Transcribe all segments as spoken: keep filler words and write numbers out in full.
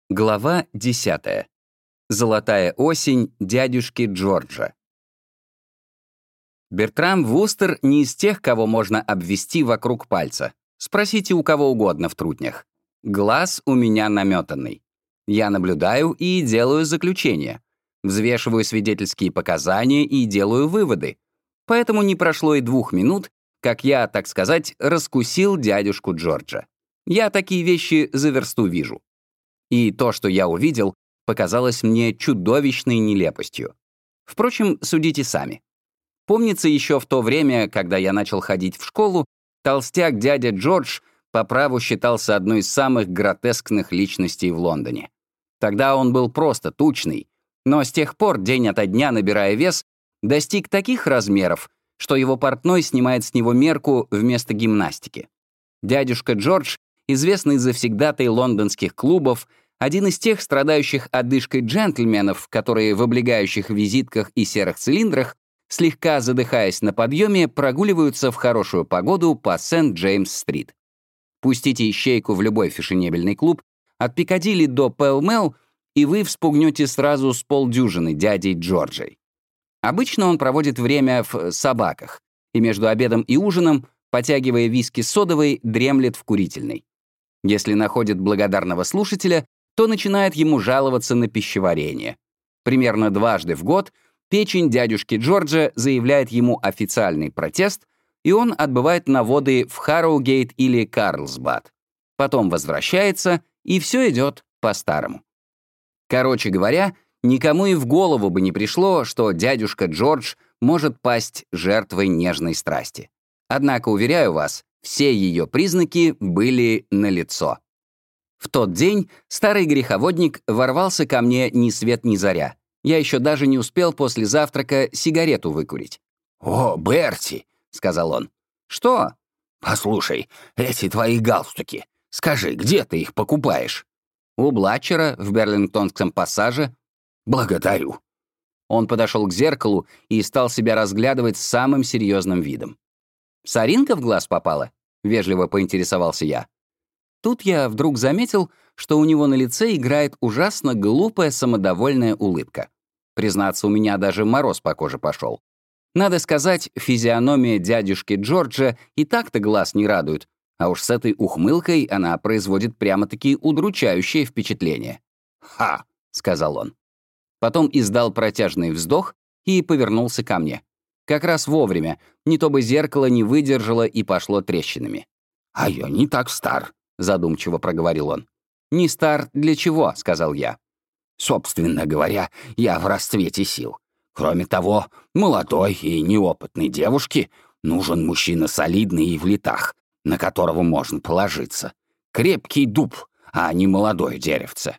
Глава десятая. Золотая осень дядюшки Джорджа. Бертрам Вустер не из тех, кого можно обвести вокруг пальца. Спросите у кого угодно в трутнях. Глаз у меня наметанный. Я наблюдаю и делаю заключения. Взвешиваю свидетельские показания и делаю выводы. Поэтому не прошло и двух минут, как я, так сказать, раскусил дядюшку Джорджа. Я такие вещи за версту вижу. И то, что я увидел, показалось мне чудовищной нелепостью. Впрочем, судите сами. Помнится, еще в то время, когда я начал ходить в школу, толстяк дядя Джордж по праву считался одной из самых гротескных личностей в Лондоне. Тогда он был просто тучный, но с тех пор, день ото дня набирая вес, достиг таких размеров, что его портной снимает с него мерку вместо гимнастики. Дядюшка Джордж, известный завсегдатай лондонских клубов, один из тех страдающих одышкой джентльменов, которые в облегающих визитках и серых цилиндрах, слегка задыхаясь на подъеме, прогуливаются в хорошую погоду по Сент-Джеймс-стрит. Пустите ищейку в любой фешенебельный клуб, от Пикадилли до Пэлл-Мэлл, и вы вспугнете сразу с полдюжины дядей Джорджей. Обычно он проводит время в собаках, и между обедом и ужином, потягивая виски содовой, дремлет в курительной. Если находит благодарного слушателя, то начинает ему жаловаться на пищеварение. Примерно дважды в год печень дядюшки Джорджа заявляет ему официальный протест, и он отбывает на воды в Харроугейт или Карлсбад. Потом возвращается, и все идет по-старому. Короче говоря, никому и в голову бы не пришло, что дядюшка Джордж может пасть жертвой нежной страсти. Однако, уверяю вас, все ее признаки были налицо. В тот день старый греховодник ворвался ко мне ни свет ни заря. Я еще даже не успел после завтрака сигарету выкурить. «О, Берти!» — сказал он. «Что?» «Послушай, эти твои галстуки. Скажи, где ты их покупаешь?» «У Блатчера в Берлингтонском пассаже». «Благодарю». Он подошел к зеркалу и стал себя разглядывать с самым серьезным видом. «Соринка в глаз попала?» — вежливо поинтересовался я. Тут я вдруг заметил, что у него на лице играет ужасно глупая самодовольная улыбка. Признаться, у меня даже мороз по коже пошел. Надо сказать, физиономия дядюшки Джорджа и так-то глаз не радует, а уж с этой ухмылкой она производит прямо-таки удручающее впечатление. «Ха!» — сказал он. Потом издал протяжный вздох и повернулся ко мне. Как раз вовремя, не то бы зеркало не выдержало и пошло трещинами. «А я не так стар», — задумчиво проговорил он. «Не стар для чего?» — сказал я. «Собственно говоря, я в расцвете сил. Кроме того, молодой и неопытной девушке нужен мужчина солидный и в летах, на которого можно положиться. Крепкий дуб, а не молодое деревце».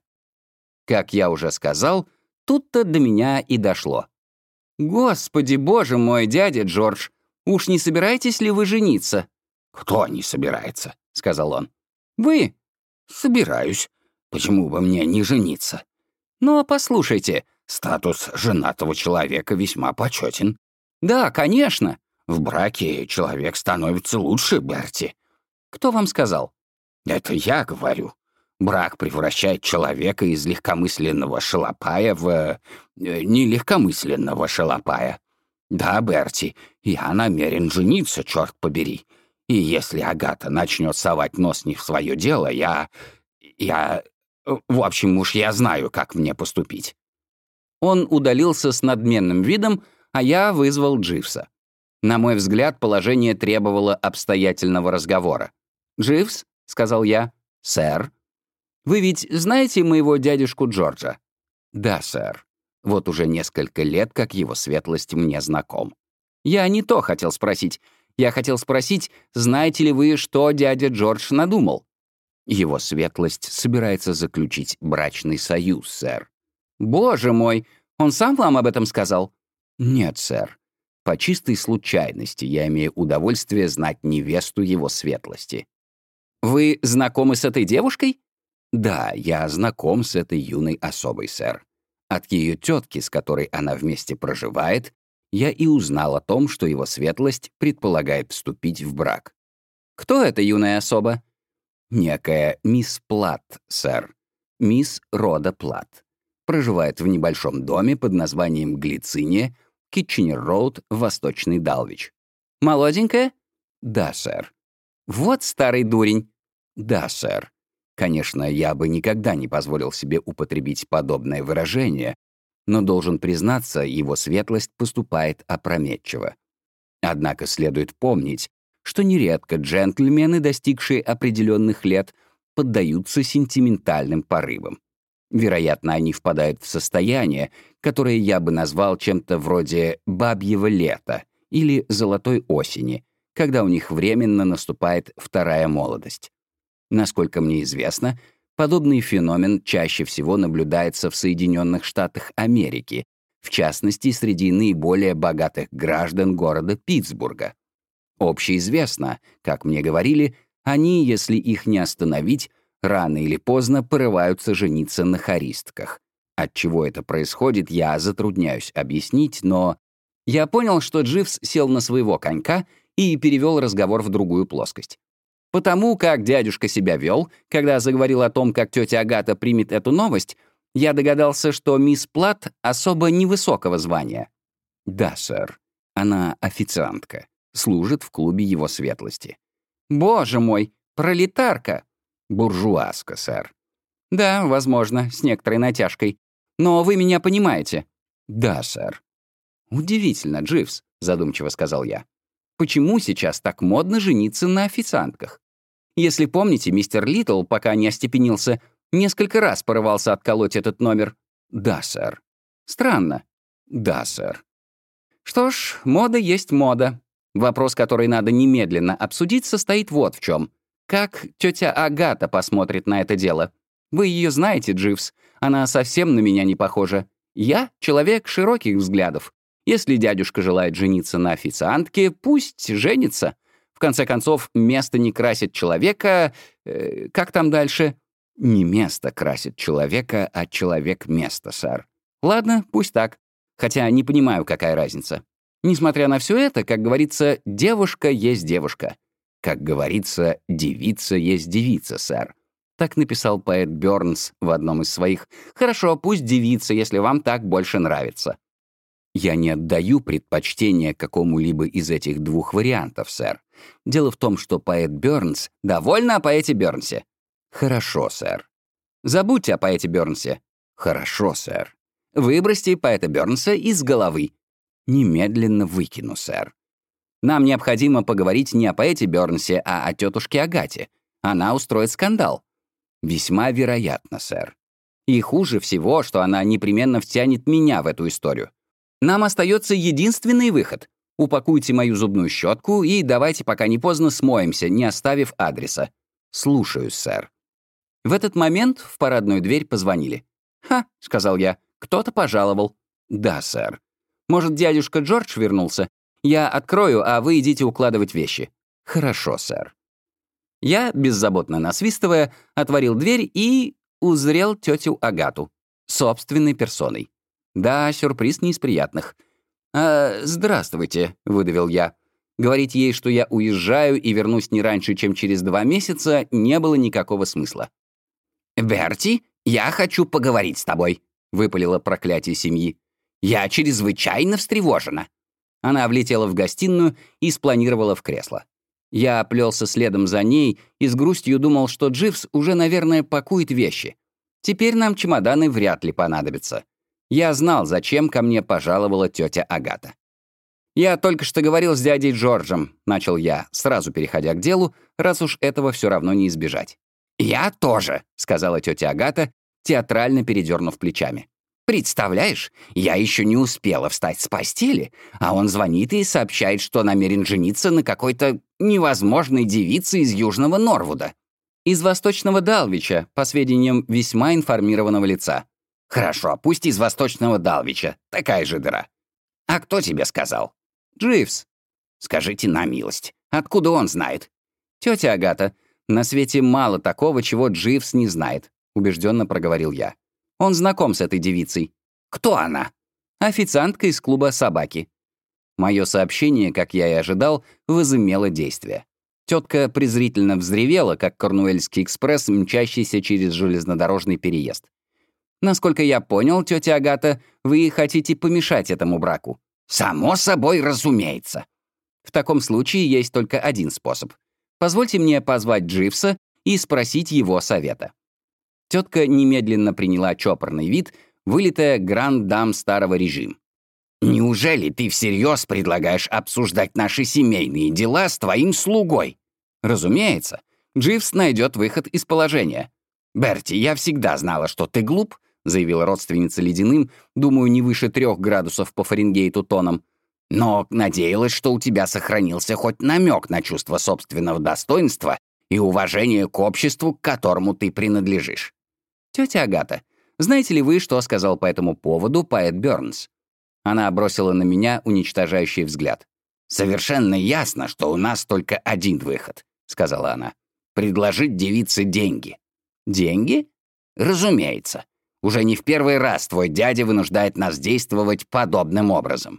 Как я уже сказал, тут-то до меня и дошло. «Господи, боже мой, дядя Джордж, уж не собираетесь ли вы жениться?» «Кто не собирается?» — сказал он. «Вы?» «Собираюсь. Почему бы мне не жениться?» «Ну, а послушайте, статус женатого человека весьма почетен». «Да, конечно». «В браке человек становится лучше, Берти». «Кто вам сказал?» «Это я говорю. Брак превращает человека из легкомысленного шалопая в... Э, нелегкомысленного шалопая. Да, Берти, я намерен жениться, черт побери. И если Агата начнет совать нос не в свое дело, я... я... В общем, уж я знаю, как мне поступить». Он удалился с надменным видом, а я вызвал Дживса. На мой взгляд, положение требовало обстоятельного разговора. «Дживс», — сказал я. «Сэр». «Вы ведь знаете моего дядюшку Джорджа?» «Да, сэр. Вот уже несколько лет, как его светлость мне знаком». «Я не то хотел спросить. Я хотел спросить, знаете ли вы, что дядя Джордж надумал?» «Его светлость собирается заключить брачный союз, сэр». «Боже мой, он сам вам об этом сказал?» «Нет, сэр. По чистой случайности я имею удовольствие знать невесту его светлости». «Вы знакомы с этой девушкой?» «Да, я знаком с этой юной особой, сэр. От ее тетки, с которой она вместе проживает, я и узнал о том, что его светлость предполагает вступить в брак». «Кто эта юная особа?» «Некая мисс Платт, сэр. Мисс Рода Плат. Проживает в небольшом доме под названием Глициния, Китченер-Роуд, Восточный Далвич. Молоденькая? Да, сэр. Вот старый дурень. Да, сэр. Конечно, я бы никогда не позволил себе употребить подобное выражение, но должен признаться, его светлость поступает опрометчиво. Однако следует помнить, что нередко джентльмены, достигшие определенных лет, поддаются сентиментальным порывам. Вероятно, они впадают в состояние, которое я бы назвал чем-то вроде «бабьего лета» или «золотой осени», когда у них временно наступает вторая молодость. Насколько мне известно, подобный феномен чаще всего наблюдается в Соединенных Штатах Америки, в частности, среди наиболее богатых граждан города Питтсбурга. Общеизвестно, как мне говорили, они, если их не остановить, рано или поздно порываются жениться на хористках. От чего это происходит, я затрудняюсь объяснить, но я понял, что Дживс сел на своего конька и перевел разговор в другую плоскость. Потому как дядюшка себя вел, когда заговорил о том, как тетя Агата примет эту новость, я догадался, что мисс Плат особо невысокого звания. Да, сэр. Она официантка. Служит в клубе его светлости. Боже мой, пролетарка! Буржуазка, сэр. Да, возможно, с некоторой натяжкой. Но вы меня понимаете. Да, сэр. Удивительно, Дживс, задумчиво сказал я. Почему сейчас так модно жениться на официантках? Если помните, мистер Литл, пока не остепенился, несколько раз порывался отколоть этот номер. Да, сэр. Странно. Да, сэр. Что ж, мода есть мода. Вопрос, который надо немедленно обсудить, состоит вот в чем. Как тетя Агата посмотрит на это дело? Вы ее знаете, Дживс. Она совсем на меня не похожа. Я — человек широких взглядов. Если дядюшка желает жениться на официантке, пусть женится. В конце концов, место не красит человека... Э, как там дальше? Не место красит человека, а человек место, сэр. Ладно, пусть так. Хотя не понимаю, какая разница. Несмотря на все это, как говорится, девушка есть девушка. Как говорится, девица есть девица, сэр. Так написал поэт Бёрнс в одном из своих. Хорошо, пусть девица, если вам так больше нравится. Я не отдаю предпочтение какому-либо из этих двух вариантов, сэр. Дело в том, что поэт Бёрнс... Довольно о поэте Бёрнсе. Хорошо, сэр. Забудьте о поэте Бёрнсе. Хорошо, сэр. Выбросьте поэта Бёрнса из головы. Немедленно выкину, сэр. Нам необходимо поговорить не о поэте Бёрнсе, а о тетушке Агате. Она устроит скандал. Весьма вероятно, сэр. И хуже всего, что она непременно втянет меня в эту историю. Нам остается единственный выход. Упакуйте мою зубную щетку и давайте, пока не поздно, смоемся, не оставив адреса. Слушаюсь, сэр. В этот момент в парадную дверь позвонили. «Ха», — сказал я, — «кто-то пожаловал». «Да, сэр». «Может, дядюшка Джордж вернулся? Я открою, а вы идите укладывать вещи». «Хорошо, сэр». Я, беззаботно насвистывая, отворил дверь и узрел тетю Агату. Собственной персоной. Да, сюрприз не из приятных. «А, здравствуйте», — выдавил я. Говорить ей, что я уезжаю и вернусь не раньше, чем через два месяца, не было никакого смысла. «Берти, я хочу поговорить с тобой», — выпалило проклятие семьи. «Я чрезвычайно встревожена». Она влетела в гостиную и спланировала в кресло. Я плелся следом за ней и с грустью думал, что Дживс уже, наверное, пакует вещи. Теперь нам чемоданы вряд ли понадобятся. Я знал, зачем ко мне пожаловала тетя Агата. «Я только что говорил с дядей Джорджем», — начал я, сразу переходя к делу, раз уж этого все равно не избежать. «Я тоже», — сказала тетя Агата, театрально передернув плечами. «Представляешь, я еще не успела встать с постели, а он звонит и сообщает, что намерен жениться на какой-то невозможной девице из Южного Норвуда. Из Восточного Далвича, по сведениям весьма информированного лица. Хорошо, пусть из Восточного Далвича, такая же дыра. А кто тебе сказал?» «Дживс». «Скажите на милость, откуда он знает?» «Тетя Агата, на свете мало такого, чего Дживс не знает», — убежденно проговорил я. «Он знаком с этой девицей». «Кто она?» «Официантка из клуба «Собаки». Мое сообщение, как я и ожидал, возымело действие. Тетка презрительно взревела, как Корнуэльский экспресс, мчащийся через железнодорожный переезд. «Насколько я понял, тетя Агата, вы хотите помешать этому браку?» «Само собой, разумеется». «В таком случае есть только один способ. Позвольте мне позвать Дживса и спросить его совета». Тетка немедленно приняла чопорный вид, вылитая гранд-дам старого режима. «Неужели ты всерьез предлагаешь обсуждать наши семейные дела с твоим слугой?» «Разумеется. Дживс найдет выход из положения». «Берти, я всегда знала, что ты глуп», — заявила родственница ледяным, думаю, не выше трех градусов по Фаренгейту тоном. «но надеялась, что у тебя сохранился хоть намек на чувство собственного достоинства и уважение к обществу, к которому ты принадлежишь». «Тетя Агата, знаете ли вы, что сказал по этому поводу поэт Бёрнс?» Она бросила на меня уничтожающий взгляд. «Совершенно ясно, что у нас только один выход», — сказала она. «Предложить девице деньги». «Деньги?» «Разумеется. Уже не в первый раз твой дядя вынуждает нас действовать подобным образом».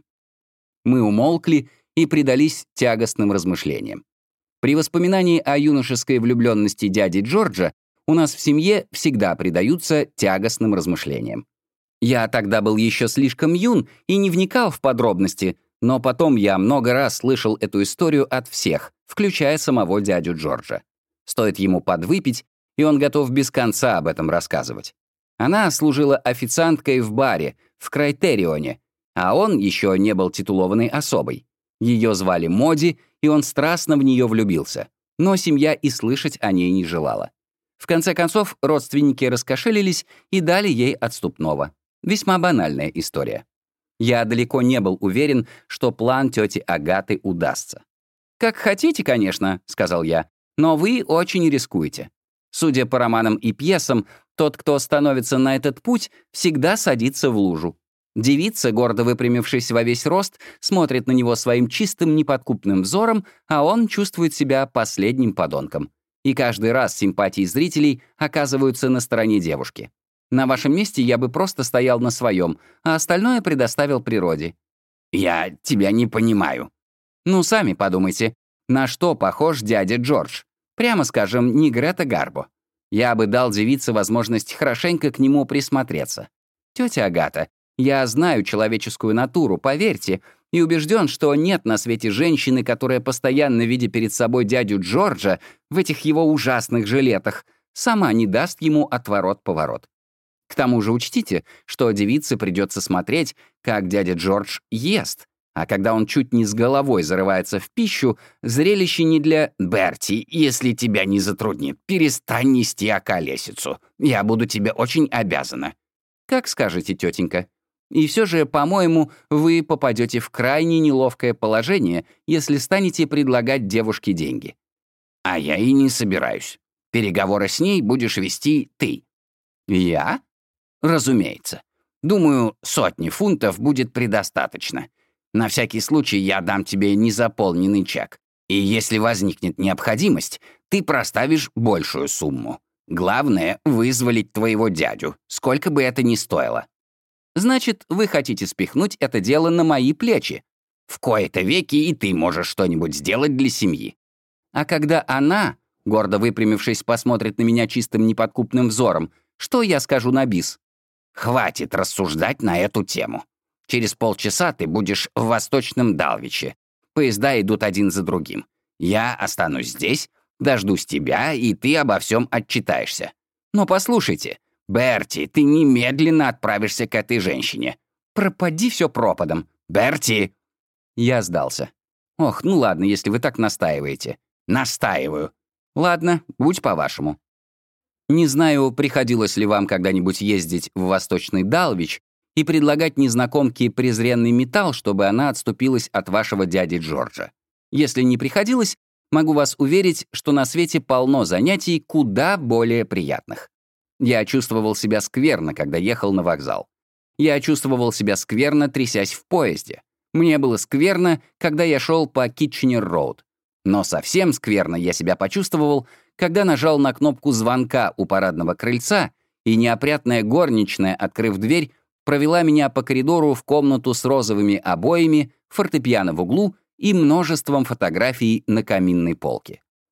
Мы умолкли и предались тягостным размышлениям. При воспоминании о юношеской влюбленности дяди Джорджа у нас в семье всегда предаются тягостным размышлениям. Я тогда был еще слишком юн и не вникал в подробности, но потом я много раз слышал эту историю от всех, включая самого дядю Джорджа. Стоит ему подвыпить, и он готов без конца об этом рассказывать. Она служила официанткой в баре, в Крайтерионе, а он еще не был титулованной особой. Ее звали Моди, и он страстно в нее влюбился, но семья и слышать о ней не желала. В конце концов, родственники раскошелились и дали ей отступного. Весьма банальная история. Я далеко не был уверен, что план тети Агаты удастся. «Как хотите, конечно», — сказал я, «но вы очень рискуете. Судя по романам и пьесам, тот, кто становится на этот путь, всегда садится в лужу. Девица, гордо выпрямившись во весь рост, смотрит на него своим чистым неподкупным взором, а он чувствует себя последним подонком. И каждый раз симпатии зрителей оказываются на стороне девушки. На вашем месте я бы просто стоял на своем, а остальное предоставил природе». «Я тебя не понимаю». «Ну, сами подумайте, на что похож дядя Джордж? Прямо скажем, не Грета Гарбо. Я бы дал девице возможность хорошенько к нему присмотреться. Тетя Агата, я знаю человеческую натуру, поверьте, и убежден, что нет на свете женщины, которая, постоянно видя перед собой дядю Джорджа в этих его ужасных жилетах, сама не даст ему отворот-поворот. К тому же учтите, что девице придется смотреть, как дядя Джордж ест, а когда он чуть не с головой зарывается в пищу, зрелище не для... «Берти, если тебя не затруднит, перестань нести околесицу. Я буду тебе очень обязана». «Как скажете, тетенька. И все же, по-моему, вы попадете в крайне неловкое положение, если станете предлагать девушке деньги». «А я и не собираюсь. Переговоры с ней будешь вести ты». «Я?» «Разумеется. Думаю, сотни фунтов будет предостаточно. На всякий случай я дам тебе незаполненный чек. И если возникнет необходимость, ты проставишь большую сумму. Главное — вызволить твоего дядю, сколько бы это ни стоило». «Значит, вы хотите спихнуть это дело на мои плечи?» «В кои-то веки и ты можешь что-нибудь сделать для семьи». «А когда она, гордо выпрямившись, посмотрит на меня чистым неподкупным взором, что я скажу на бис?» «Хватит рассуждать на эту тему. Через полчаса ты будешь в Восточном Далвиче. Поезда идут один за другим. Я останусь здесь, дождусь тебя, и ты обо всем отчитаешься. Но послушайте, Берти, ты немедленно отправишься к этой женщине. Пропади все пропадом. Берти!» Я сдался. «Ох, ну ладно, если вы так настаиваете». «Настаиваю». «Ладно, будь по-вашему». Не знаю, приходилось ли вам когда-нибудь ездить в Восточный Далвич и предлагать незнакомке презренный металл, чтобы она отступилась от вашего дяди Джорджа. Если не приходилось, могу вас уверить, что на свете полно занятий куда более приятных. Я чувствовал себя скверно, когда ехал на вокзал. Я чувствовал себя скверно, трясясь в поезде. Мне было скверно, когда я шел по Китченер-роуд. Но совсем скверно я себя почувствовал, когда нажал на кнопку звонка у парадного крыльца, и неопрятная горничная, открыв дверь, провела меня по коридору в комнату с розовыми обоями, фортепиано в углу и множеством фотографий на каминной полке.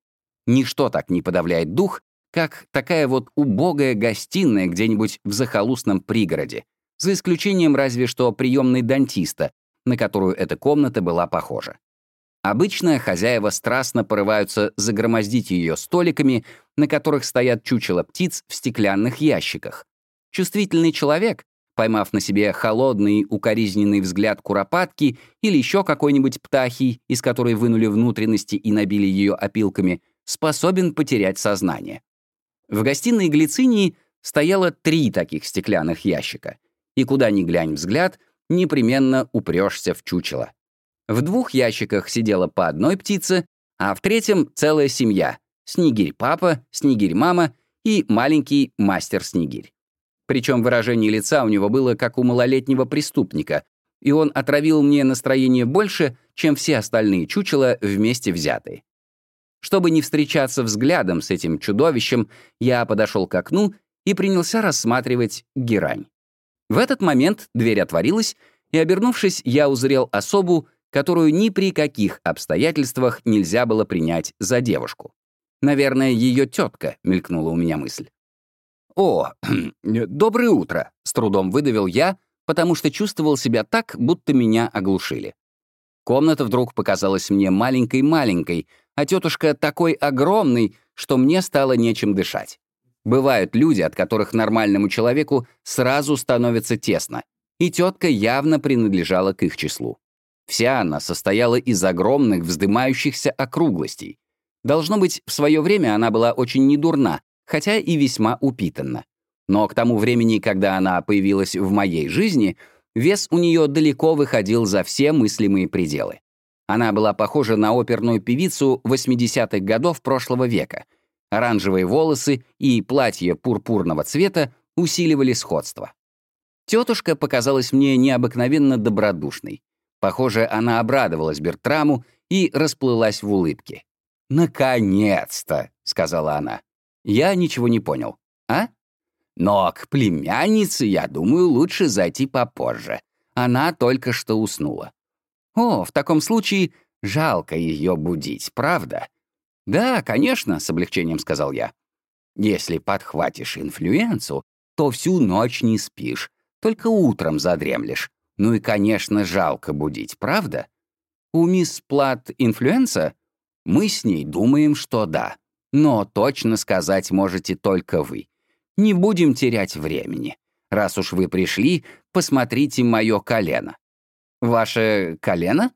Ничто так не подавляет дух, как такая вот убогая гостиная где-нибудь в захолустном пригороде, за исключением разве что приемной дантиста, на которую эта комната была похожа. Обычно хозяева страстно порываются загромоздить ее столиками, на которых стоят чучела птиц в стеклянных ящиках. Чувствительный человек, поймав на себе холодный, укоризненный взгляд куропатки или еще какой-нибудь птахи, из которой вынули внутренности и набили ее опилками, способен потерять сознание. В гостиной Глицинии стояло три таких стеклянных ящика, и куда ни глянь взгляд, непременно упрешься в чучело. В двух ящиках сидела по одной птице, а в третьем — целая семья — Снегирь-папа, Снегирь-мама и маленький мастер-Снегирь. Причем выражение лица у него было как у малолетнего преступника, и он отравил мне настроение больше, чем все остальные чучела вместе взятые. Чтобы не встречаться взглядом с этим чудовищем, я подошел к окну и принялся рассматривать герань. В этот момент дверь отворилась, и, обернувшись, я узрел особу, которую ни при каких обстоятельствах нельзя было принять за девушку. Наверное, ее тетка, мелькнула у меня мысль. «О, доброе утро», — с трудом выдавил я, потому что чувствовал себя так, будто меня оглушили. Комната вдруг показалась мне маленькой-маленькой, а тетушка такой огромной, что мне стало нечем дышать. Бывают люди, от которых нормальному человеку сразу становится тесно, и тетка явно принадлежала к их числу. Вся она состояла из огромных вздымающихся округлостей. Должно быть, в свое время она была очень недурна, хотя и весьма упитанна. Но к тому времени, когда она появилась в моей жизни, вес у нее далеко выходил за все мыслимые пределы. Она была похожа на оперную певицу восьмидесятых годов прошлого века. Оранжевые волосы и платье пурпурного цвета усиливали сходство. Тетушка показалась мне необыкновенно добродушной. Похоже, она обрадовалась Бертраму и расплылась в улыбке. «Наконец-то!» — сказала она. Я ничего не понял. «А? Но к племяннице, я думаю, лучше зайти попозже. Она только что уснула». «О, в таком случае жалко ее будить, правда?» «Да, конечно», — с облегчением сказал я. «Если подхватишь инфлюенцию, то всю ночь не спишь, только утром задремлешь. Ну и, конечно, жалко будить, правда? У мисс Плат инфлюенса? Мы с ней думаем, что да. Но точно сказать можете только вы. Не будем терять времени. Раз уж вы пришли, посмотрите мое колено». «Ваше колено?»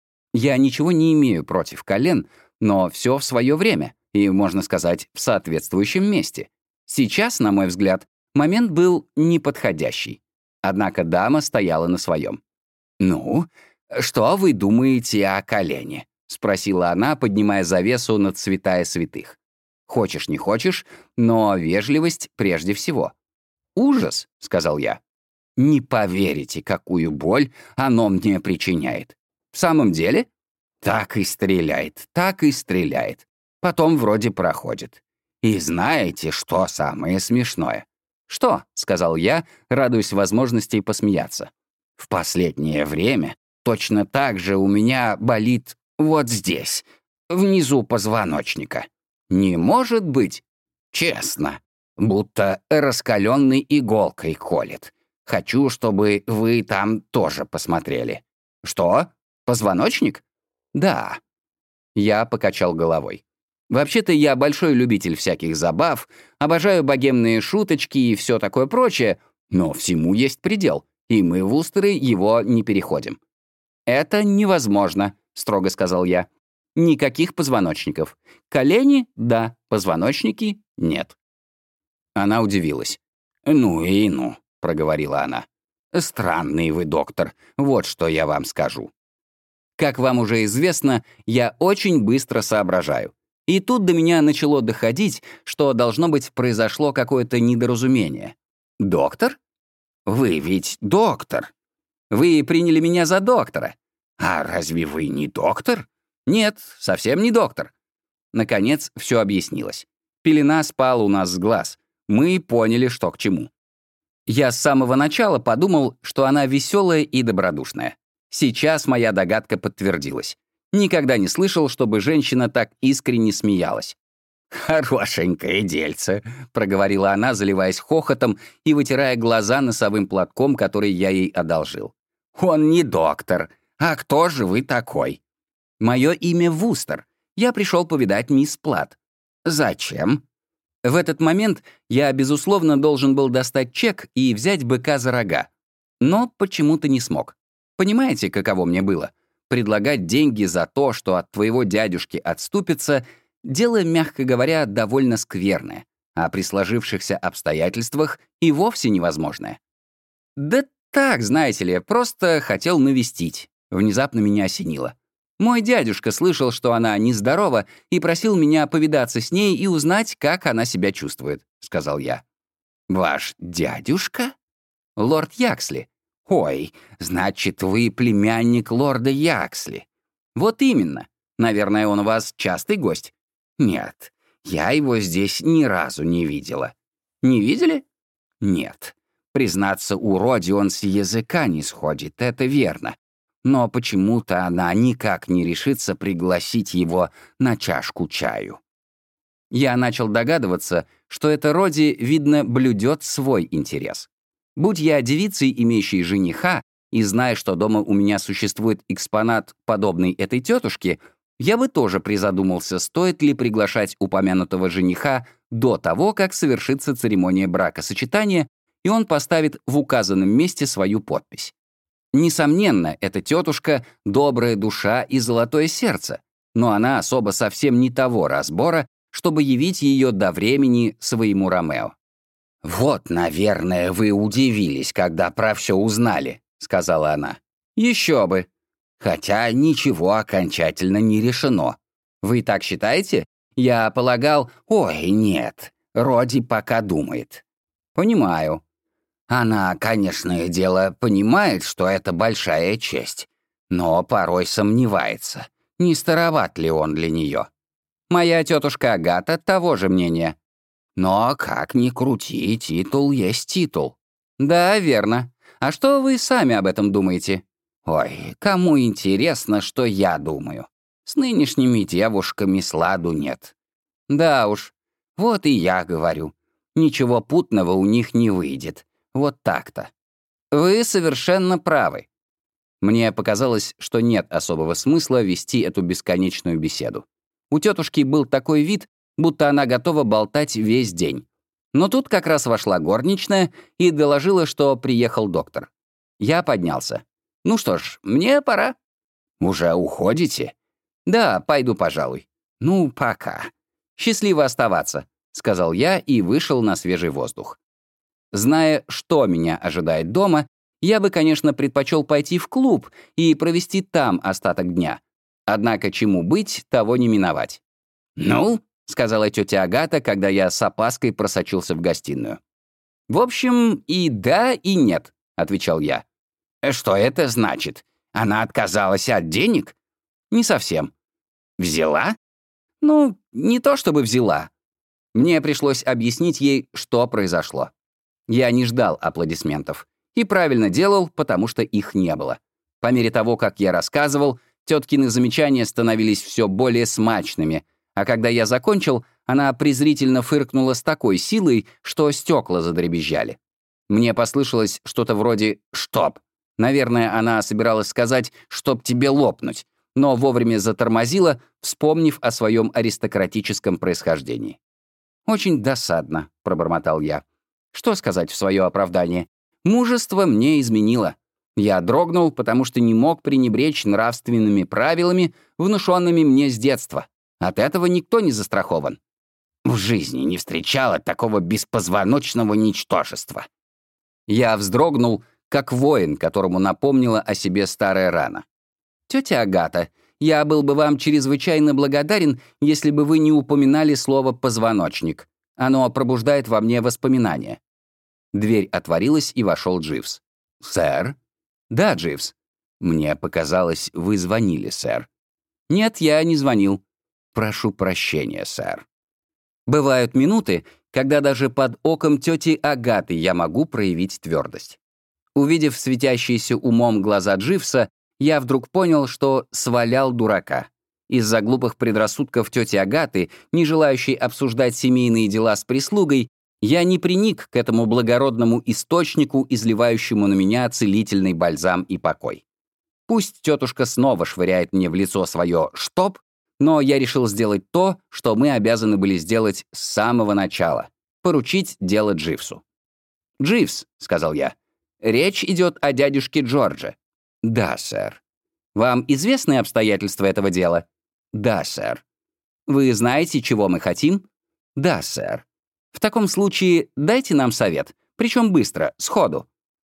Я ничего не имею против колен, но все в свое время и, можно сказать, в соответствующем месте. Сейчас, на мой взгляд, момент был неподходящий. Однако дама стояла на своем. «Ну, что вы думаете о колене?» — спросила она, поднимая завесу над святая святых. «Хочешь, не хочешь, но вежливость прежде всего». «Ужас», — сказал я. «Не поверите, какую боль оно мне причиняет». «В самом деле?» «Так и стреляет, так и стреляет. Потом вроде проходит. И знаете, что самое смешное?» «Что?» — сказал я, радуясь возможности посмеяться. «В последнее время точно так же у меня болит вот здесь, внизу позвоночника. Не может быть? Честно, будто раскаленной иголкой колет. Хочу, чтобы вы там тоже посмотрели». «Что? Позвоночник?» «Да». Я покачал головой. Вообще-то я большой любитель всяких забав, обожаю богемные шуточки и все такое прочее, но всему есть предел, и мы в Устеры его не переходим. «Это невозможно», — строго сказал я. «Никаких позвоночников. Колени — да, позвоночники — нет». Она удивилась. «Ну и ну», — проговорила она. «Странный вы, доктор, вот что я вам скажу». Как вам уже известно, я очень быстро соображаю. И тут до меня начало доходить, что, должно быть, произошло какое-то недоразумение. «Доктор? Вы ведь доктор. Вы приняли меня за доктора. А разве вы не доктор?» «Нет, совсем не доктор». Наконец, все объяснилось. Пелена спала у нас с глаз. Мы поняли, что к чему. Я с самого начала подумал, что она веселая и добродушная. Сейчас моя догадка подтвердилась. Никогда не слышал, чтобы женщина так искренне смеялась. «Хорошенькое дельце», — проговорила она, заливаясь хохотом и вытирая глаза носовым платком, который я ей одолжил. «Он не доктор. А кто же вы такой?» «Мое имя Вустер. Я пришел повидать мисс Плат». «Зачем?» В этот момент я, безусловно, должен был достать чек и взять быка за рога. Но почему-то не смог. Понимаете, каково мне было? Предлагать деньги за то, что от твоего дядюшки отступится, дело, мягко говоря, довольно скверное, а при сложившихся обстоятельствах и вовсе невозможное. Да так, знаете ли, просто хотел навестить. Внезапно меня осенило. Мой дядюшка слышал, что она нездорова, и просил меня повидаться с ней и узнать, как она себя чувствует, — сказал я. «Ваш дядюшка? Лорд Яксли. Ой, значит, вы племянник лорда Яксли. Вот именно. Наверное, он у вас частый гость?» «Нет, я его здесь ни разу не видела». «Не видели?» «Нет. Признаться, у Роди он с языка не сходит, это верно. Но почему-то она никак не решится пригласить его на чашку чаю». Я начал догадываться, что это Роди, видно, блюдет свой интерес. Будь я девицей, имеющей жениха, и зная, что дома у меня существует экспонат, подобный этой тетушке, я бы тоже призадумался, стоит ли приглашать упомянутого жениха до того, как совершится церемония бракосочетания, и он поставит в указанном месте свою подпись. Несомненно, эта тетушка — добрая душа и золотое сердце, но она особо совсем не того разбора, чтобы явить ее до времени своему Ромео. «Вот, наверное, вы удивились, когда про все узнали», — сказала она. «Еще бы. Хотя ничего окончательно не решено. Вы так считаете? Я полагал, ой, нет, Роди пока думает». «Понимаю». Она, конечно, дело, понимает, что это большая честь, но порой сомневается, не староват ли он для нее. Моя тетушка Агата того же мнения. Но как ни крути, титул есть титул. Да, верно. А что вы сами об этом думаете? Ой, кому интересно, что я думаю? С нынешними девушками сладу нет. Да уж, вот и я говорю. Ничего путного у них не выйдет. Вот так-то. Вы совершенно правы. Мне показалось, что нет особого смысла вести эту бесконечную беседу. У тетушки был такой вид, будто она готова болтать весь день. Но тут как раз вошла горничная и доложила, что приехал доктор. Я поднялся. Ну что ж, мне пора. Уже уходите? Да, пойду, пожалуй. Ну, пока. Счастливо оставаться, сказал я и вышел на свежий воздух. Зная, что меня ожидает дома, я бы, конечно, предпочел пойти в клуб и провести там остаток дня. Однако чему быть, того не миновать. «Ну?» — сказала тетя Агата, когда я с опаской просочился в гостиную. «В общем, и да, и нет», — отвечал я. «Что это значит? Она отказалась от денег?» «Не совсем». «Взяла?» «Ну, не то чтобы взяла». Мне пришлось объяснить ей, что произошло. Я не ждал аплодисментов. И правильно делал, потому что их не было. По мере того, как я рассказывал, теткины замечания становились все более смачными, а когда я закончил, она презрительно фыркнула с такой силой, что стекла задребезжали. Мне послышалось что-то вроде «чтоб». Наверное, она собиралась сказать «чтоб тебе лопнуть», но вовремя затормозила, вспомнив о своем аристократическом происхождении. «Очень досадно», — пробормотал я. Что сказать в свое оправдание? Мужество мне изменило. Я дрогнул, потому что не мог пренебречь нравственными правилами, внушенными мне с детства. От этого никто не застрахован. В жизни не встречала такого беспозвоночного ничтожества. Я вздрогнул, как воин, которому напомнила о себе старая рана. «Тетя Агата, я был бы вам чрезвычайно благодарен, если бы вы не упоминали слово «позвоночник». Оно пробуждает во мне воспоминания». Дверь отворилась, и вошел Дживс. «Сэр?» «Да, Дживс». «Мне показалось, вы звонили, сэр». «Нет, я не звонил». «Прошу прощения, сэр». Бывают минуты, когда даже под оком тети Агаты я могу проявить твердость. Увидев светящиеся умом глаза Дживса, я вдруг понял, что свалял дурака. Из-за глупых предрассудков тети Агаты, не желающей обсуждать семейные дела с прислугой, я не приник к этому благородному источнику, изливающему на меня целительный бальзам и покой. Пусть тетушка снова швыряет мне в лицо свое «штоп», но я решил сделать то, что мы обязаны были сделать с самого начала — поручить дело Дживсу. «Дживс», — сказал я, — «речь идет о дядюшке Джордже». «Да, сэр». «Вам известны обстоятельства этого дела?» «Да, сэр». «Вы знаете, чего мы хотим?» «Да, сэр». «В таком случае дайте нам совет, причем быстро, сходу».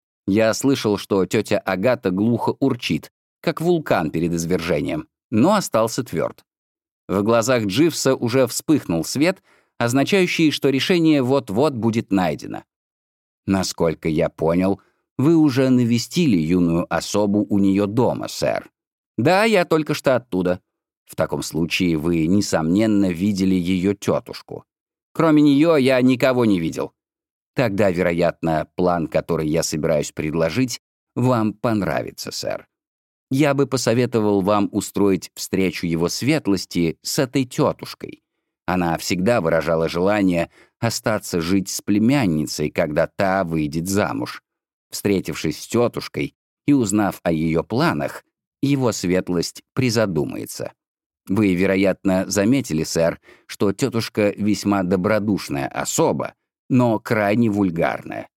Я слышал, что тетя Агата глухо урчит, как вулкан перед извержением, но остался тверд. В глазах Дживса уже вспыхнул свет, означающий, что решение вот-вот будет найдено. «Насколько я понял, вы уже навестили юную особу у нее дома, сэр». «Да, я только что оттуда». «В таком случае вы, несомненно, видели ее тетушку». «Кроме нее я никого не видел». «Тогда, вероятно, план, который я собираюсь предложить, вам понравится, сэр. Я бы посоветовал вам устроить встречу его светлости с этой тетушкой. Она всегда выражала желание остаться жить с племянницей, когда та выйдет замуж. Встретившись с тетушкой и узнав о ее планах, его светлость призадумается. Вы, вероятно, заметили, сэр, что тетушка весьма добродушная особа, но крайне вульгарная.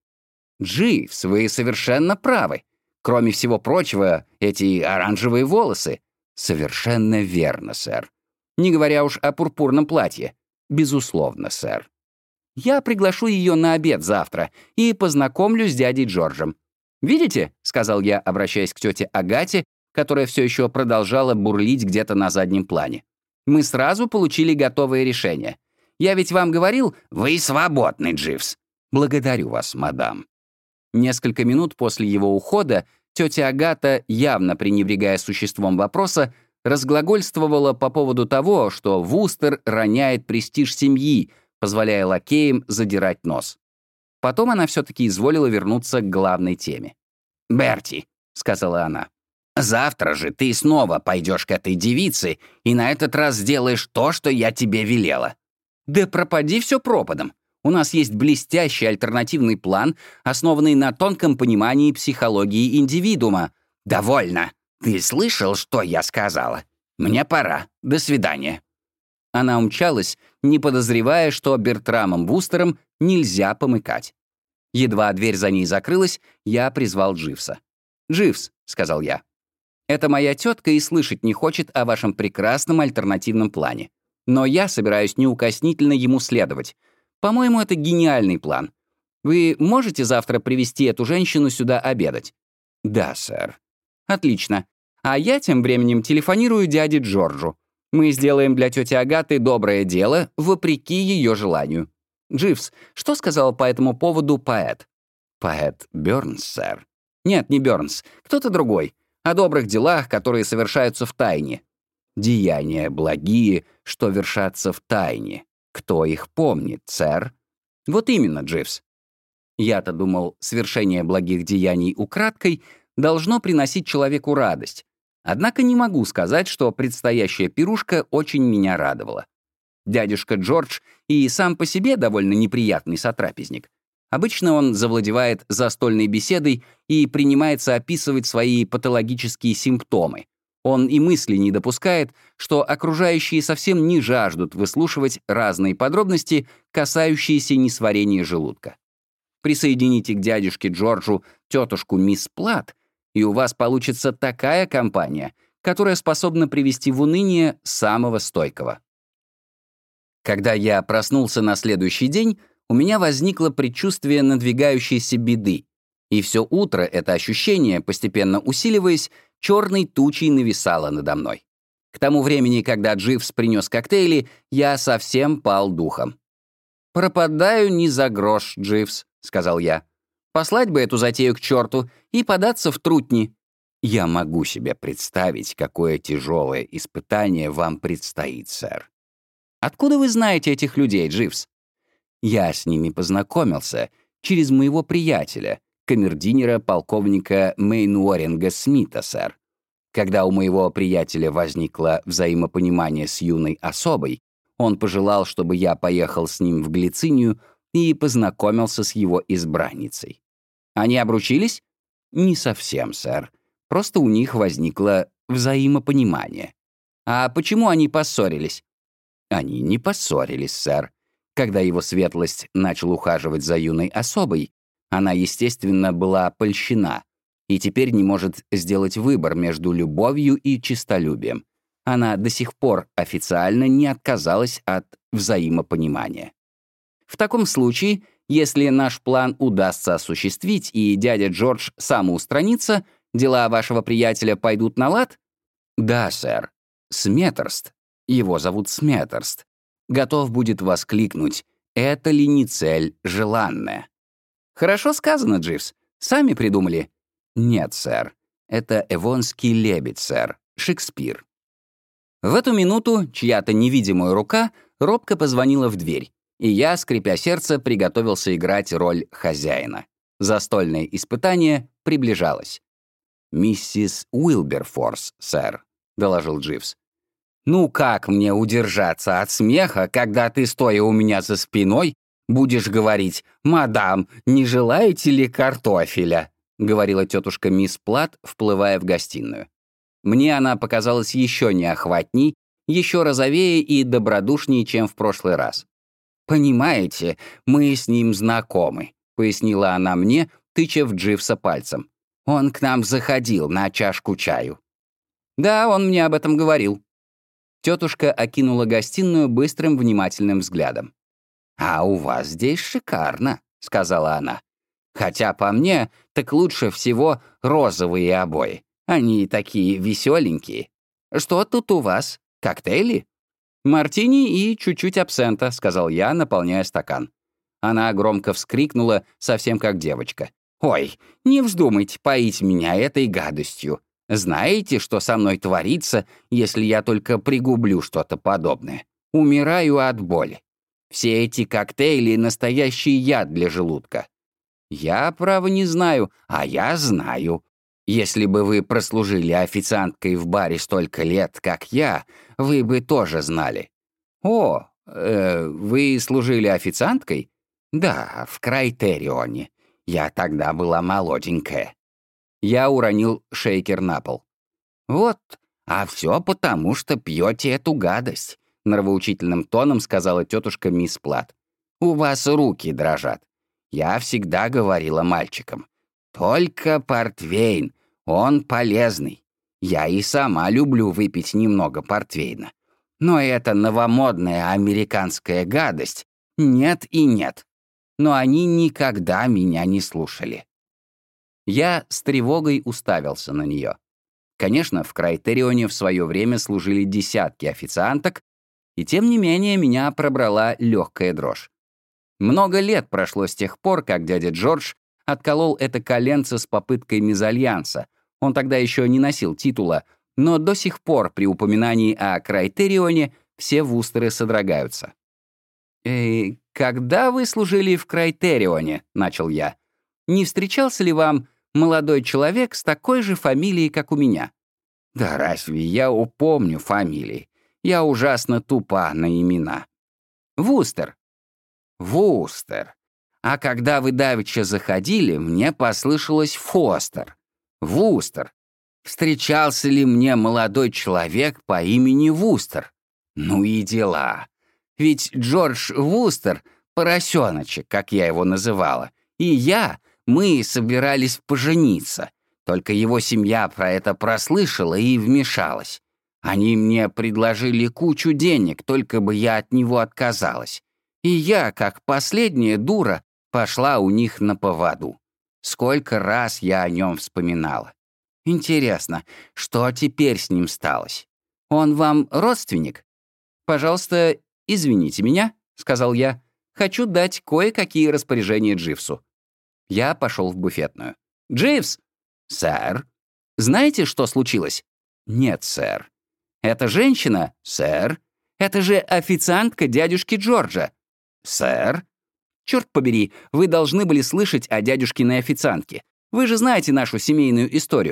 Дживс, вы совершенно правы. Кроме всего прочего, эти оранжевые волосы. Совершенно верно, сэр. Не говоря уж о пурпурном платье. Безусловно, сэр. Я приглашу ее на обед завтра и познакомлю с дядей Джорджем. «Видите?» — сказал я, обращаясь к тете Агате, которая все еще продолжала бурлить где-то на заднем плане. «Мы сразу получили готовое решение. Я ведь вам говорил, вы свободны, Дживс». «Благодарю вас, мадам». Несколько минут после его ухода тетя Агата, явно пренебрегая существом вопроса, разглагольствовала по поводу того, что Вустер роняет престиж семьи, позволяя лакеям задирать нос. Потом она все-таки изволила вернуться к главной теме. «Берти», — сказала она, — «завтра же ты снова пойдешь к этой девице и на этот раз сделаешь то, что я тебе велела». «Да пропади все пропадом. У нас есть блестящий альтернативный план, основанный на тонком понимании психологии индивидуума». «Довольно. Ты слышал, что я сказала? Мне пора. До свидания». Она умчалась, не подозревая, что Бертрамом Вустером нельзя помыкать. Едва дверь за ней закрылась, я призвал Дживса. «Дживс», — сказал я, — «это моя тетка и слышать не хочет о вашем прекрасном альтернативном плане. Но я собираюсь неукоснительно ему следовать. По-моему, это гениальный план. Вы можете завтра привести эту женщину сюда обедать?» «Да, сэр». «Отлично. А я тем временем телефонирую дяде Джорджу. Мы сделаем для тети Агаты доброе дело, вопреки ее желанию. Дживс, что сказал по этому поводу поэт?» «Поэт Бёрнс, сэр». «Нет, не Бёрнс. Кто-то другой. О добрых делах, которые совершаются в тайне». «Деяния благие, что вершатся в тайне. Кто их помнит, сэр?» «Вот именно, Дживс». Я-то думал, свершение благих деяний украдкой должно приносить человеку радость. Однако не могу сказать, что предстоящая пирушка очень меня радовала. Дядюшка Джордж и сам по себе довольно неприятный сотрапезник. Обычно он завладевает застольной беседой и принимается описывать свои патологические симптомы. Он и мысли не допускает, что окружающие совсем не жаждут выслушивать разные подробности, касающиеся несварения желудка. Присоедините к дядюшке Джорджу тетушку мисс Плат, и у вас получится такая компания, которая способна привести в уныние самого стойкого. Когда я проснулся на следующий день, у меня возникло предчувствие надвигающейся беды, и все утро это ощущение, постепенно усиливаясь, черной тучей нависало надо мной. К тому времени, когда Дживс принес коктейли, я совсем пал духом. «Пропадаю ни за грош, Дживс», — сказал я. «Послать бы эту затею к черту и податься в трутни». «Я могу себе представить, какое тяжелое испытание вам предстоит, сэр». «Откуда вы знаете этих людей, Дживс?» «Я с ними познакомился через моего приятеля, камердинера полковника Мейнуоринга Смита, сэр. Когда у моего приятеля возникло взаимопонимание с юной особой, он пожелал, чтобы я поехал с ним в Глицинию и познакомился с его избранницей. Они обручились? Не совсем, сэр. Просто у них возникло взаимопонимание. А почему они поссорились? Они не поссорились, сэр. Когда его светлость начал ухаживать за юной особой, она, естественно, была польщена и теперь не может сделать выбор между любовью и честолюбием. Она до сих пор официально не отказалась от взаимопонимания. В таком случае, если наш план удастся осуществить и дядя Джордж самоустранится, дела вашего приятеля пойдут на лад? Да, сэр. Сметтерст, его зовут Сметтерст, готов будет воскликнуть: «Это ли не цель желанная?» Хорошо сказано, Дживс. Сами придумали? Нет, сэр. Это «Эвонский лебедь», сэр. Шекспир. В эту минуту чья-то невидимая рука робко позвонила в дверь, и я, скрипя сердце, приготовился играть роль хозяина. Застольное испытание приближалось. «Миссис Уилберфорс, сэр», — доложил Дживс. «Ну как мне удержаться от смеха, когда ты, стоя у меня за спиной, будешь говорить: «Мадам, не желаете ли картофеля?» — говорила тетушка мисс Плат, вплывая в гостиную. Мне она показалась еще неохватней, еще розовее и добродушнее, чем в прошлый раз. «Понимаете, мы с ним знакомы», — пояснила она мне, тыча в Дживса пальцем. «Он к нам заходил на чашку чаю». «Да, он мне об этом говорил». Тетушка окинула гостиную быстрым внимательным взглядом. «А у вас здесь шикарно», — сказала она. «Хотя по мне, так лучше всего розовые обои. Они такие веселенькие. Что тут у вас? Коктейли?» «Мартини и чуть-чуть абсента», — сказал я, наполняя стакан. Она громко вскрикнула, совсем как девочка. «Ой, не вздумайте поить меня этой гадостью. Знаете, что со мной творится, если я только пригублю что-то подобное? Умираю от боли. Все эти коктейли — настоящий яд для желудка». «Я, право, не знаю, а я знаю. Если бы вы прослужили официанткой в баре столько лет, как я, вы бы тоже знали». «О, э, вы служили официанткой?» «Да, в Крайтерионе. Я тогда была молоденькая». Я уронил шейкер на пол. «Вот, а все потому, что пьете эту гадость», — нравоучительным тоном сказала тетушка мисс Плат. «У вас руки дрожат. Я всегда говорила мальчикам: только портвейн, он полезный. Я и сама люблю выпить немного портвейна. Но эта новомодная американская гадость — нет и нет». Но они никогда меня не слушали. Я с тревогой уставился на нее. Конечно, в Крайтерионе в свое время служили десятки официанток, и тем не менее меня пробрала легкая дрожь. Много лет прошло с тех пор, как дядя Джордж отколол это коленце с попыткой мезальянса. Он тогда еще не носил титула, но до сих пор при упоминании о Крайтерионе все вустеры содрогаются. «Э, когда вы служили в Крайтерионе?» — начал я. «Не встречался ли вам молодой человек с такой же фамилией, как у меня?» «Да разве я упомню фамилии? Я ужасно тупа на имена». «Вустер». «Вустер. А когда вы давеча заходили, мне послышалось Фостер. Вустер. Встречался ли мне молодой человек по имени Вустер? Ну и дела. Ведь Джордж Вустер, поросеночек, как я его называла, и я, мы собирались пожениться. Только его семья про это прослышала и вмешалась. Они мне предложили кучу денег, только бы я от него отказалась. И я, как последняя дура, пошла у них на поводу. Сколько раз я о нем вспоминала. Интересно, что теперь с ним сталось? Он вам родственник? Пожалуйста, извините меня, — сказал я. Хочу дать кое-какие распоряжения Дживсу. Я пошел в буфетную. «Дживс!» «Сэр?» «Знаете, что случилось?» «Нет, сэр». «Это женщина?» «Сэр». «Это же официантка дядюшки Джорджа?» «Сэр». «Черт побери, вы должны были слышать о дядюшкиной официантке. Вы же знаете нашу семейную историю».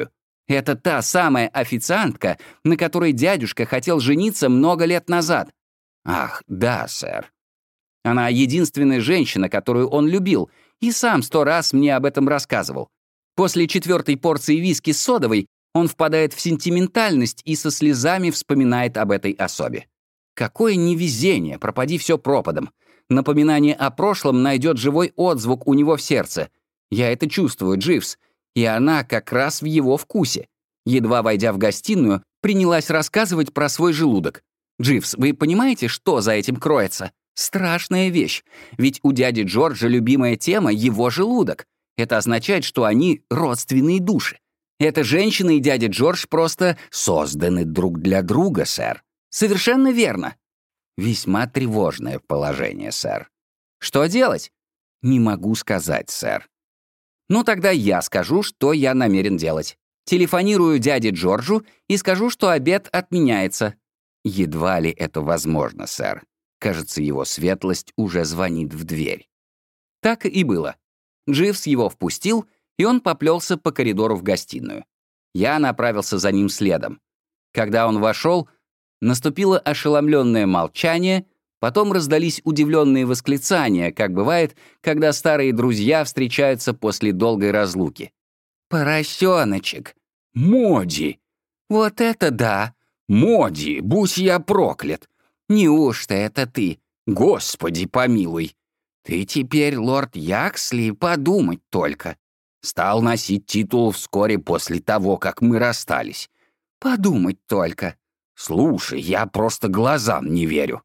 Это та самая официантка, на которой дядюшка хотел жениться много лет назад. Ах, да, сэр. Она единственная женщина, которую он любил, и сам сто раз мне об этом рассказывал. После четвертой порции виски с содовой он впадает в сентиментальность и со слезами вспоминает об этой особе. Какое невезение, пропади все пропадом. Напоминание о прошлом найдет живой отзвук у него в сердце. Я это чувствую, Дживс, и она как раз в его вкусе. Едва войдя в гостиную, принялась рассказывать про свой желудок. Дживс, вы понимаете, что за этим кроется? Страшная вещь. Ведь у дяди Джорджа любимая тема — его желудок. Это означает, что они родственные души. Эта женщина и дядя Джордж просто созданы друг для друга, сэр. Совершенно верно. Весьма тревожное положение, сэр. Что делать? Не могу сказать, сэр. Ну, тогда я скажу, что я намерен делать. Телефонирую дяде Джорджу и скажу, что обед отменяется. Едва ли это возможно, сэр. Кажется, его светлость уже звонит в дверь. Так и было. Дживс его впустил, и он поплелся по коридору в гостиную. Я направился за ним следом. Когда он вошел, наступило ошеломленное молчание, потом раздались удивленные восклицания, как бывает, когда старые друзья встречаются после долгой разлуки. «Поросеночек! Моди! Вот это да! Моди, будь я проклят! Неужто это ты? Господи помилуй! Ты теперь лорд Яксли, подумать только. Стал носить титул вскоре после того, как мы расстались. Подумать только. Слушай, я просто глазам не верю».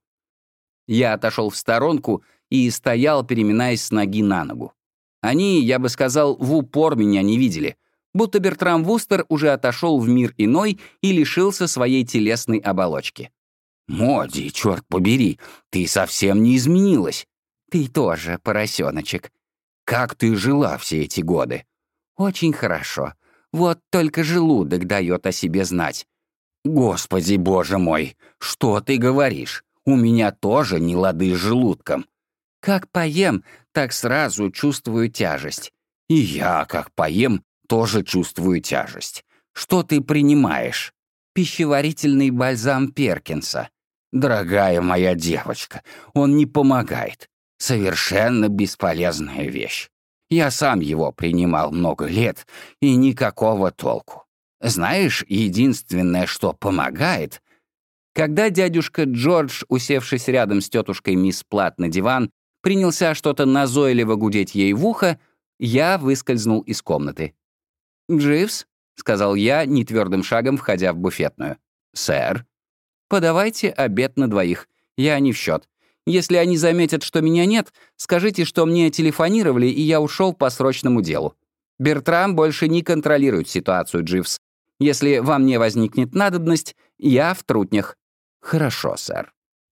Я отошел в сторонку и стоял, переминаясь с ноги на ногу. Они, я бы сказал, в упор меня не видели, будто Бертрам Вустер уже отошел в мир иной и лишился своей телесной оболочки. «Моди, черт побери, ты совсем не изменилась». «Ты тоже, поросеночек». «Как ты жила все эти годы?» «Очень хорошо. Вот только желудок дает о себе знать». «Господи, боже мой, что ты говоришь? У меня тоже не лады с желудком». «Как поем, так сразу чувствую тяжесть». «И я, как поем, тоже чувствую тяжесть. Что ты принимаешь?» «Пищеварительный бальзам Перкинса». «Дорогая моя девочка, он не помогает. Совершенно бесполезная вещь. Я сам его принимал много лет, и никакого толку. Знаешь, единственное, что помогает...» Когда дядюшка Джордж, усевшись рядом с тетушкой мисс Плат на диван, принялся что-то назойливо гудеть ей в ухо, я выскользнул из комнаты. «Дживс», — сказал я, нетвердым шагом входя в буфетную. «Сэр?» «Подавайте обед на двоих. Я не в счет. Если они заметят, что меня нет, скажите, что мне телефонировали, и я ушел по срочному делу. Бертрам больше не контролирует ситуацию, Дживс. Если во мне возникнет надобность, я в трутнях». «Хорошо, сэр».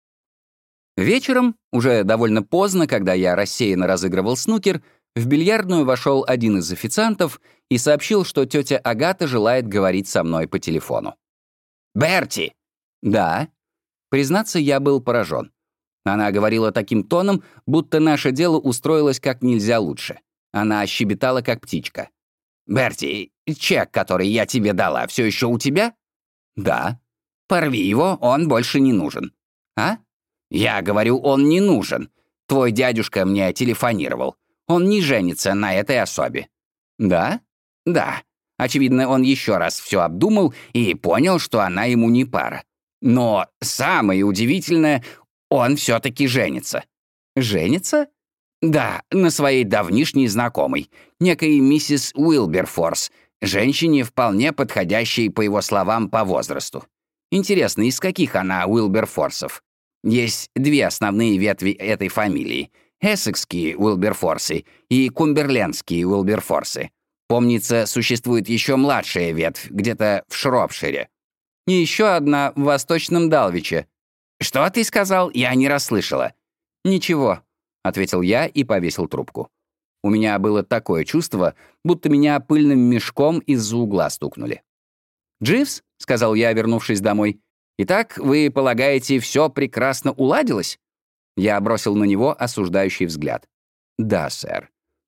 Вечером, уже довольно поздно, когда я рассеянно разыгрывал снукер, в бильярдную вошел один из официантов и сообщил, что тетя Агата желает говорить со мной по телефону. «Берти!» «Да». Признаться, я был поражен. Она говорила таким тоном, будто наше дело устроилось как нельзя лучше. Она щебетала, как птичка. «Берти, чек, который я тебе дала, все еще у тебя?» «Да». «Порви его, он больше не нужен». «А?» «Я говорю, он не нужен. Твой дядюшка мне телефонировал. Он не женится на этой особе». «Да?» «Да. Очевидно, он еще раз все обдумал и понял, что она ему не пара. Но самое удивительное, он все-таки женится». «Женится?» «Да, на своей давнишней знакомой, некой миссис Уилберфорс, женщине, вполне подходящей, по его словам, по возрасту. Интересно, из каких она Уилберфорсов? Есть две основные ветви этой фамилии — эссекские Уилберфорсы и кумберлендские Уилберфорсы. Помнится, существует еще младшая ветвь, где-то в Шропшире. И еще одна в Восточном Далвиче». «Что ты сказал? Я не расслышала». «Ничего», — ответил я и повесил трубку. У меня было такое чувство, будто меня пыльным мешком из-за угла стукнули. «Дживс», — сказал я, вернувшись домой, — «итак, вы полагаете, все прекрасно уладилось?» Я бросил на него осуждающий взгляд. «Да, сэр.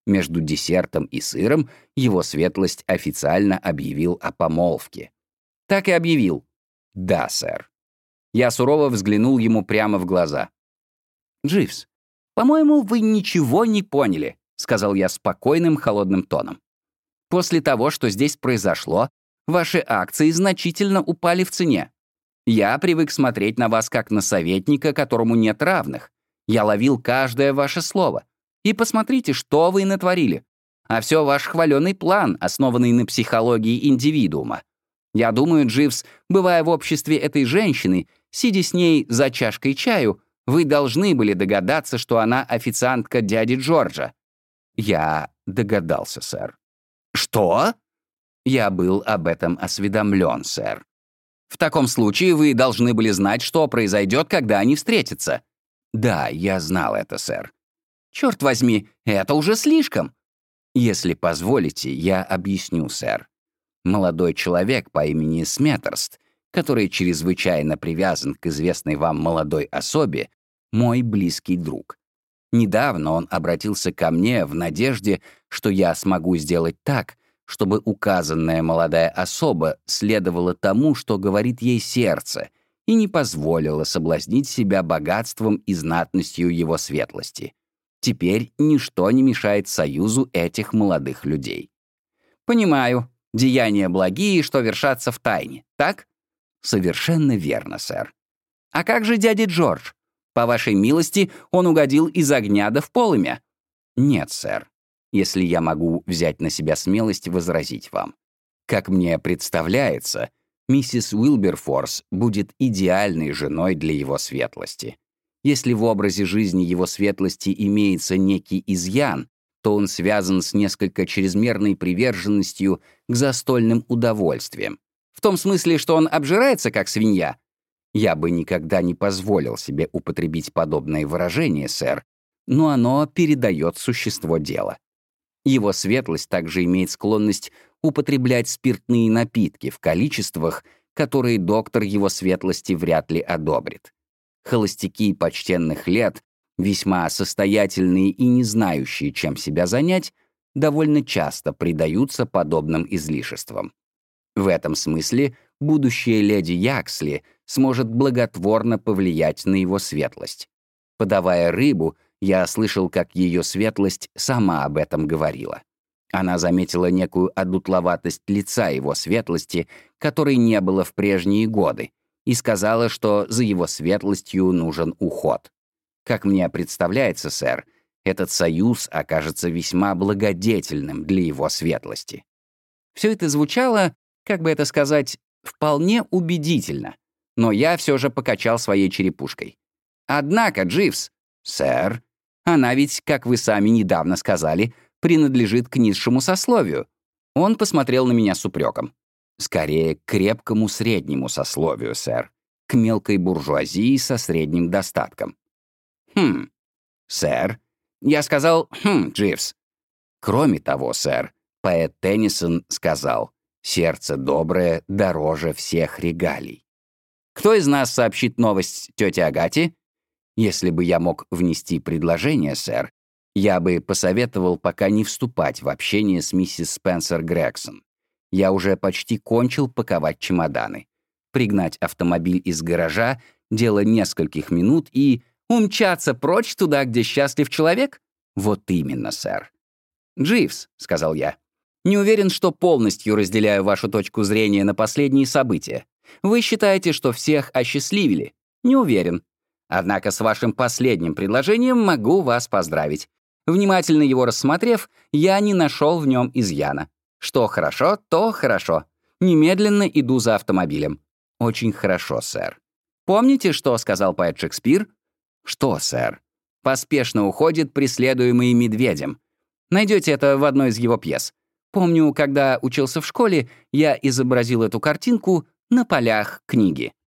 Между десертом и сыром его светлость официально объявил о помолвке. Так и объявил. Да, сэр. Я сурово взглянул ему прямо в глаза. «Дживс, по-моему, вы ничего не поняли», — сказал я спокойным, холодным тоном. «После того, что здесь произошло, ваши акции значительно упали в цене. Я привык смотреть на вас как на советника, которому нет равных. Я ловил каждое ваше слово. И посмотрите, что вы натворили. А все ваш хваленый план, основанный на психологии индивидуума. Я думаю, Дживс, бывая в обществе этой женщины, сидя с ней за чашкой чаю, вы должны были догадаться, что она официантка дяди Джорджа». «Я догадался, сэр». «Что?» «Я был об этом осведомлен, сэр». «В таком случае вы должны были знать, что произойдет, когда они встретятся». «Да, я знал это, сэр». «Черт возьми, это уже слишком». «Если позволите, я объясню, сэр. Молодой человек по имени Сметтерст, который чрезвычайно привязан к известной вам молодой особе, мой близкий друг. Недавно он обратился ко мне в надежде, что я смогу сделать так, чтобы указанная молодая особа следовала тому, что говорит ей сердце, и не позволила соблазнить себя богатством и знатностью его светлости. Теперь ничто не мешает союзу этих молодых людей. Понимаю, деяния благие, что вершатся в тайне, так? Совершенно верно, сэр. А как же дядя Джордж? По вашей милости, он угодил из огня да в полымя? Нет, сэр. Если я могу взять на себя смелость возразить вам. Как мне представляется, миссис Уилберфорс будет идеальной женой для его светлости. Если в образе жизни его светлости имеется некий изъян, то он связан с несколько чрезмерной приверженностью к застольным удовольствиям. В том смысле, что он обжирается, как свинья. Я бы никогда не позволил себе употребить подобное выражение, сэр, но оно передает существо дела. Его светлость также имеет склонность употреблять спиртные напитки в количествах, которые доктор его светлости вряд ли одобрит. Холостяки почтенных лет, весьма состоятельные и не знающие, чем себя занять, довольно часто предаются подобным излишествам. В этом смысле будущая леди Яксли сможет благотворно повлиять на его светлость. Подавая рыбу, я слышал, как ее светлость сама об этом говорила. Она заметила некую одутловатость лица его светлости, которой не было в прежние годы, и сказала, что за его светлостью нужен уход. Как мне представляется, сэр, этот союз окажется весьма благодетельным для его светлости. Все это звучало, как бы это сказать, вполне убедительно, но я все же покачал своей черепушкой. Однако, Дживс, сэр, она ведь, как вы сами недавно сказали, принадлежит к низшему сословию. Он посмотрел на меня с упреком. Скорее, к крепкому среднему сословию, сэр. К мелкой буржуазии со средним достатком. Хм, сэр. Я сказал «хм, Дживс». Кроме того, сэр, поэт Теннисон сказал «сердце доброе дороже всех регалий». Кто из нас сообщит новость тете Агате? Если бы я мог внести предложение, сэр, я бы посоветовал пока не вступать в общение с миссис Спенсер Грегсон. Я уже почти кончил паковать чемоданы. Пригнать автомобиль из гаража — дело нескольких минут и умчаться прочь туда, где счастлив человек? Вот именно, сэр. «Дживс», — сказал я, — «не уверен, что полностью разделяю вашу точку зрения на последние события. Вы считаете, что всех осчастливили? Не уверен. Однако с вашим последним предложением могу вас поздравить. Внимательно его рассмотрев, я не нашел в нем изъяна. Что хорошо, то хорошо. Немедленно иду за автомобилем». «Очень хорошо, сэр». «Помните, что сказал поэт Шекспир?» «Что, сэр?» «Поспешно уходит преследуемый медведем». Найдете это в одной из его пьес. Помню, когда учился в школе, я изобразил эту картинку на полях книги.